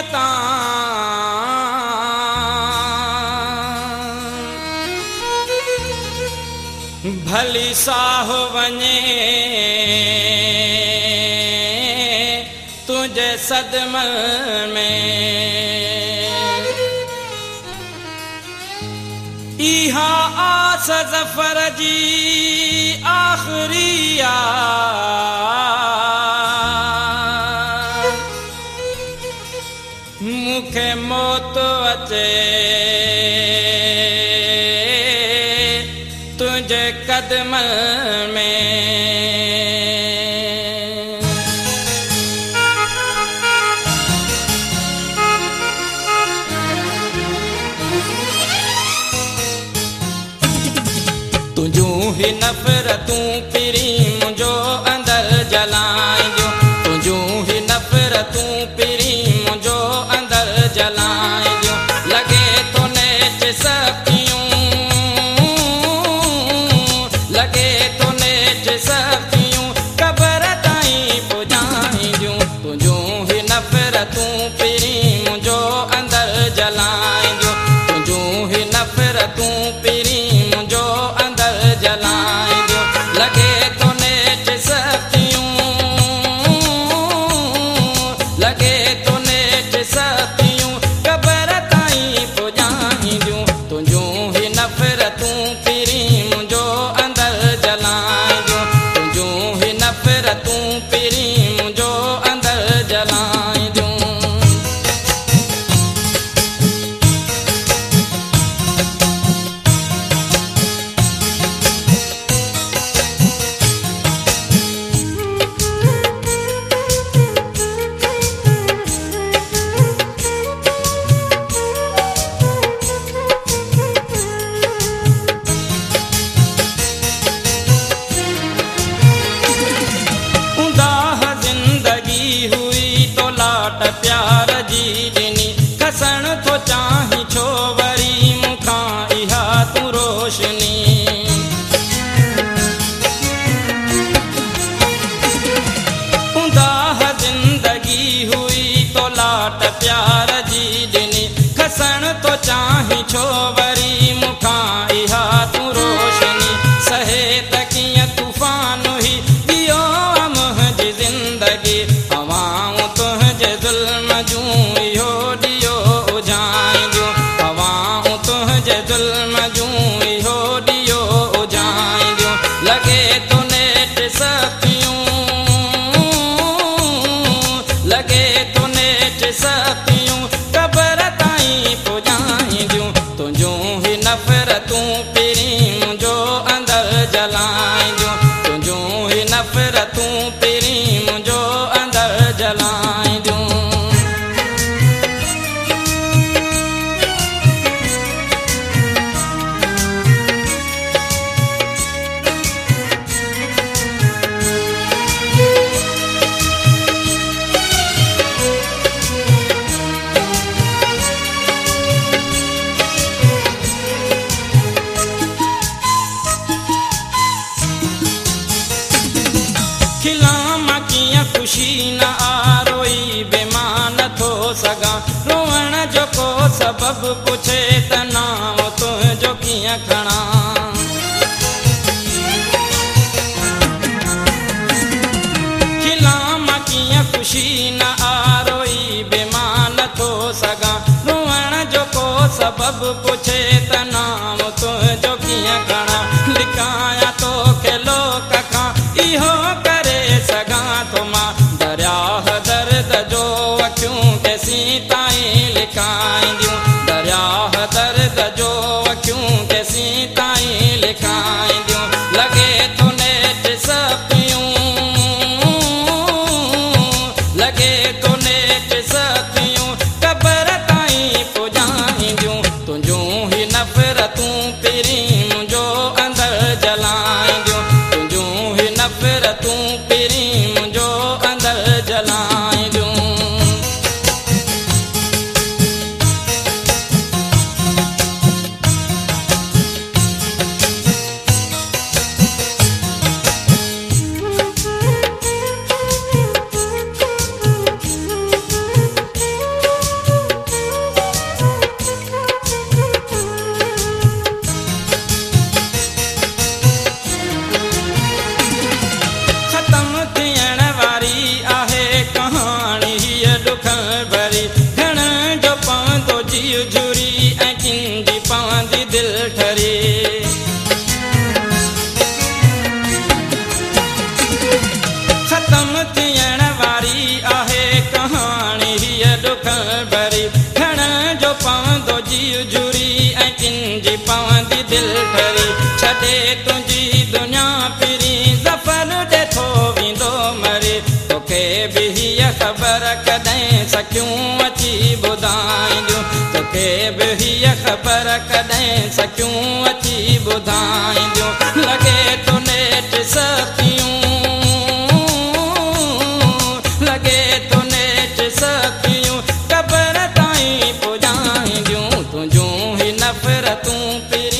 भली साह वञे तुझे सदमल में इहा आस ज़फ़र जी आख़िरी आ मूंखे मौत अचे तुझे कदमल में तुझूं ही नफ़रतूं पिरी मुंहिंजो अंदर जलाइजो तुझूं ही नफ़रतूं पिरी मुंहिंजो अंदर जलाइजो लॻे तो नेच सखियूं लॻे तो नेच सखियूं क़बर ताईं पुॼाइजो तुझूं ही नफ़रतूं पिरी मुंहिंजो अंदर जलाइजो तुझूं ही नफ़रतूं पिरी मुंहिंजो अंदर जलाइजो लॻे तो नेच सखियूं लॻे तो नेच सखियूं क़बर ताईं पुॼाइजो तुझूं ही नफ़रतूं पिरी मुंहिंजो अंदर जलाइजो तुझूं ही नफ़रतूं पिरी मुंहिंजो अंदर जलाइजो प्यार जी ॾिनी खसण थो चाहीं छो वरी मूंखां इहा तूं रोशनी उदाह ज़िंदगी हुई तो लाट प्यार जी ॾिनी खसण थो चाहीं छो वरी मूंखां इहा तूं रोशनी सहे त कीअं तूफ़ान हुई ॾियो मुंहिंजी ज़िंदगी हवाऊं तुंहिंजे ज़ुल्म जूं इहो ॾियो उजाइजो हवाऊं तुंहिंजे ज़ुल्म जूं इहो ॾियो उजाइजो लॻे तो नेठ सखियूं लॻे तो नेठ सखियूं क़बर ताईं पुॼाइजो तुझूं ही नफ़रतूं पिरी मुंहिंजो अंदर जलाइजो तुझूं ही नफ़रतूं पिरी मुंहिंजो अंदर जलाइजो खिलां कीअं ख़ुशी न आरोई बेमान थो सघां रोअण जो को सबबु पुछे त नाम तुंहिंजो कीअं खणां खिलां कीअं ख़ुशी न आरोई बेमान थो सघां रोअण जो को सबबु पुछे त नाम तुंहिंजो कीअं खणां लिकायां तोखे लोक खां इहो करे सघां थो मां दरियाह दर्द जो अखियूं केसीं ताईं लिकाईंदियूं दरियाह दर्द जो अखियूं केसीं ताईं लिकाईंदियूं लॻे तो नेठ सखियूं लॻे तो नेठ सखियूं क़बर ताईं पुॼाइंदियूं तुझूं ही नफ़रत झुरी ऐं किंजी पवंदी दिलि ठरी ख़तम थियण वारी आहे कहाणी हीअ ॾुख भरी खण जो पवंदो जीव झुरी ऐं किंजी पवंदी दिलि ठरी छॾे तुंहिंजी दुनिया फिरी ज़फ़र ॾिठो वेंदो मरे तोखे बि हीअ ख़बर कॾहिं सखियूं अची ॿुधाईंदियूं तोखे बि हीअ ख़बर कॾहिं सखियूं अची ॿुधाईंदियूं लॻे थो नेठ सतियूं लॻे थो नेठ सतियूं क़बर ताईं पुॼाईंदियूं तुंहिंजूं ही नफ़रतूं फिरी